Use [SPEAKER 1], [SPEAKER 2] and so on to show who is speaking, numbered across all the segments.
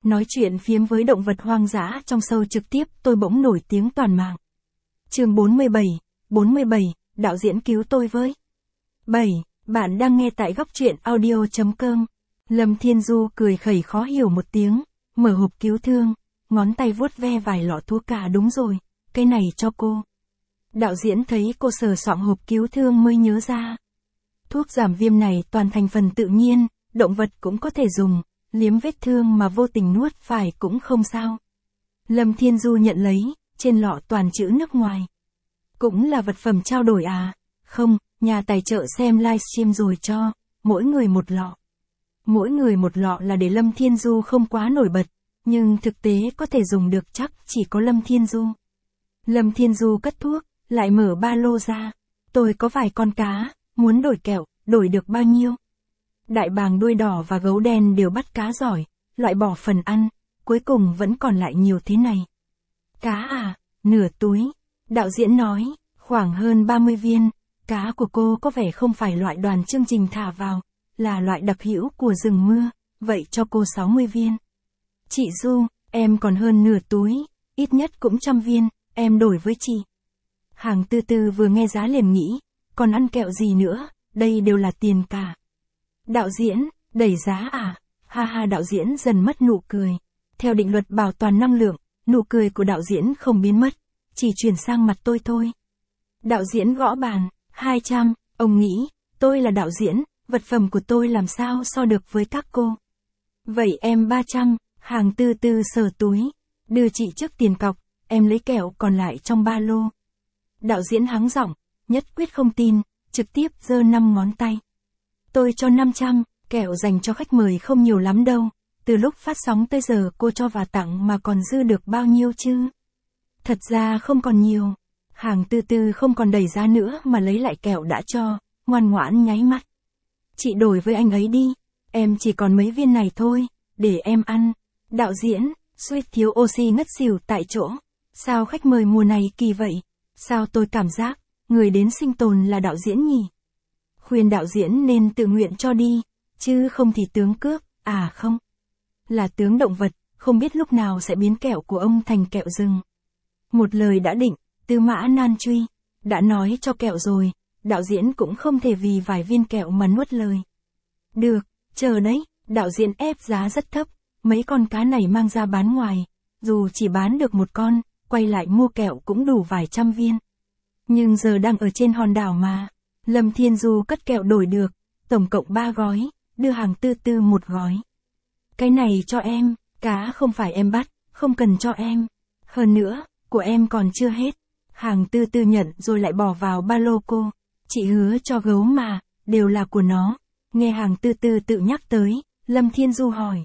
[SPEAKER 1] nói chuyện phiếm với động vật hoang dã trong show trực tiếp tôi bỗng nổi tiếng toàn mạng. Chương 47, đạo diễn cứu tôi với. 7. Bạn đang nghe tại góc truyện audio.com. Lâm Thiên Du cười khẩy khó hiểu một tiếng, mở hộp cứu thương, ngón tay vuốt ve vài lọ thuốc cả đúng rồi, cái này cho cô. Đạo diễn thấy cô sờ soạng hộp cứu thương mới nhớ ra. Thuốc giảm viêm này toàn thành phần tự nhiên, động vật cũng có thể dùng, liếm vết thương mà vô tình nuốt phải cũng không sao. Lâm Thiên Du nhận lấy, trên lọ toàn chữ nước ngoài. Cũng là vật phẩm trao đổi à? Không, nhà tài trợ xem livestream rồi cho, mỗi người một lọ. Mỗi người một lọ là để Lâm Thiên Du không quá nổi bật, nhưng thực tế có thể dùng được chắc chỉ có Lâm Thiên Du. Lâm Thiên Du cất thuốc, lại mở ba lô ra. Tôi có vài con cá, muốn đổi kẹo, đổi được bao nhiêu? Đại bàng đuôi đỏ và gấu đen đều bắt cá giỏi, loại bỏ phần ăn, cuối cùng vẫn còn lại nhiều thế này. Cá à, nửa túi. Đạo diễn nói, khoảng hơn 30 viên, cá của cô có vẻ không phải loại đoàn chương trình thả vào, là loại đặc hữu của rừng mưa, vậy cho cô 60 viên. Chị Du, em còn hơn nửa túi, ít nhất cũng 100 viên, em đổi với chị. Hàng Tư Tư vừa nghe giá liền nghĩ, còn ăn kẹo gì nữa, đây đều là tiền cả. Đạo diễn, đẩy giá à? Ha ha, đạo diễn dần mất nụ cười. Theo định luật bảo toàn năng lượng, nụ cười của đạo diễn không biến mất, chỉ chuyển sang mặt tôi thôi. Đạo diễn gõ bàn, 200, ông nghĩ, tôi là đạo diễn, vật phẩm của tôi làm sao so được với các cô. Vậy em 300, Hàng Tư Tư sờ túi, đưa chị trước tiền cọc, em lấy kẹo còn lại trong ba lô. Đạo diễn hắng giọng, nhất quyết không tin, trực tiếp giơ 5 ngón tay. Tôi cho 500, kẹo dành cho khách mời không nhiều lắm đâu, từ lúc phát sóng tới giờ cô cho và tặng mà còn dư được bao nhiêu chứ? Thật ra không còn nhiều. Hàng Tư Tư không còn đẩy giá nữa mà lấy lại kẹo đã cho, ngoan ngoãn nháy mắt. Chị đổi với anh ấy đi, em chỉ còn mấy viên này thôi, để em ăn. Đạo diễn, suýt thiếu oxy ngất xỉu tại chỗ. Sao khách mời mùa này kỳ vậy? Sao tôi cảm giác, người đến sinh tồn là đạo diễn nhỉ? Khuyên đạo diễn nên tự nguyện cho đi, chứ không thì tướng cướp, à không. Là tướng động vật, không biết lúc nào sẽ biến kẹo của ông thành kẹo rừng. Một lời đã định, Tư Mã Nan truy, đã nói cho kẹo rồi, đạo diễn cũng không thể vì vài viên kẹo mà nuốt lời. Được, chờ đấy, đạo diễn ép giá rất thấp, mấy con cá này mang ra bán ngoài, dù chỉ bán được một con, quay lại mua kẹo cũng đủ vài trăm viên. Nhưng giờ đang ở trên hòn đảo mà, Lâm Thiên Du cất kẹo đổi được, tổng cộng 3 gói, đưa Hàng Tư Tư một gói. Cái này cho em, cá không phải em bắt, không cần cho em. Hơn nữa, của em còn chưa hết. Hàng Tư Tư nhận rồi lại bỏ vào ba lô cô. Chị hứa cho gấu mà, đều là của nó. Nghe Hàng Tư Tư tự nhắc tới, Lâm Thiên Du hỏi.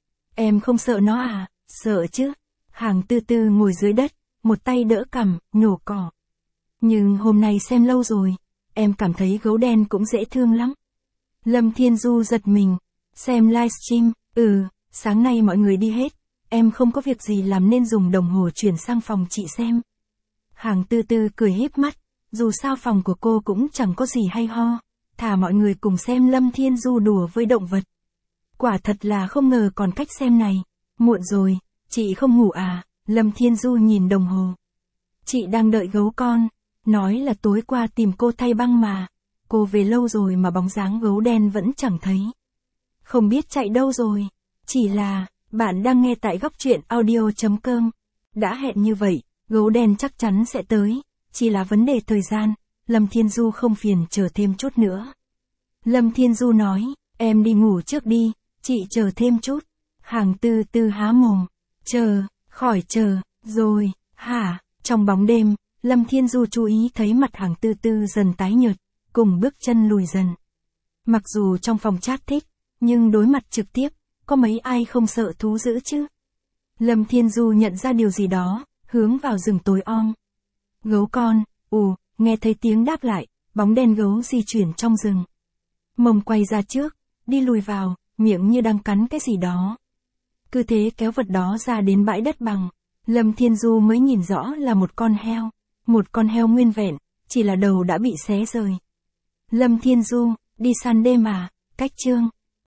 [SPEAKER 1] Em không sợ nó à? Sợ chứ. Hàng Tư Tư ngồi dưới đất, một tay đỡ cằm, nhổ cỏ. Nhưng hôm nay xem lâu rồi, em cảm thấy gấu đen cũng dễ thương lắm. Lâm Thiên Du giật mình. Xem livestream, sáng nay mọi người đi hết, em không có việc gì làm nên dùng đồng hồ chuyển sang phòng chị xem. Hàng Tư Tư cười híp mắt, dù sao phòng của cô cũng chẳng có gì hay ho, thả mọi người cùng xem Lâm Thiên Du đùa với động vật. Quả thật là không ngờ còn cách xem này. Muộn rồi, chị không ngủ à? Lâm Thiên Du nhìn đồng hồ. Chị đang đợi gấu con, nói là tối qua tìm cô thay băng mà, cô về lâu rồi mà bóng dáng gấu đen vẫn chẳng thấy. Không biết chạy đâu rồi, chỉ là, bạn đang nghe tại góc truyện audio.com. Đã hẹn như vậy, gấu đen chắc chắn sẽ tới, chỉ là vấn đề thời gian, Lâm Thiên Du không phiền chờ thêm chút nữa. Lâm Thiên Du nói, em đi ngủ trước đi, chị chờ thêm chút. Hàng Tư Tư há mồm, chờ, khỏi chờ, rồi, hả? Trong bóng đêm, Lâm Thiên Du chú ý thấy mặt Hàng Tư Tư dần tái nhợt, cùng bước chân lùi dần. Mặc dù trong phòng chat thích, nhưng đối mặt trực tiếp, có mấy ai không sợ thú dữ chứ? Lâm Thiên Du nhận ra điều gì đó, hướng vào rừng tối om. Gấu con, nghe thấy tiếng đáp lại, bóng đen gấu di chuyển trong rừng. Mông quay ra trước, đi lùi vào, miệng như đang cắn cái gì đó. Cứ thế kéo vật đó ra đến bãi đất bằng, Lâm Thiên Du mới nhìn rõ là một con heo. Một con heo nguyên vẹn, chỉ là đầu đã bị xé rời. Lâm Thiên Du, đi săn đêm à? Cách chương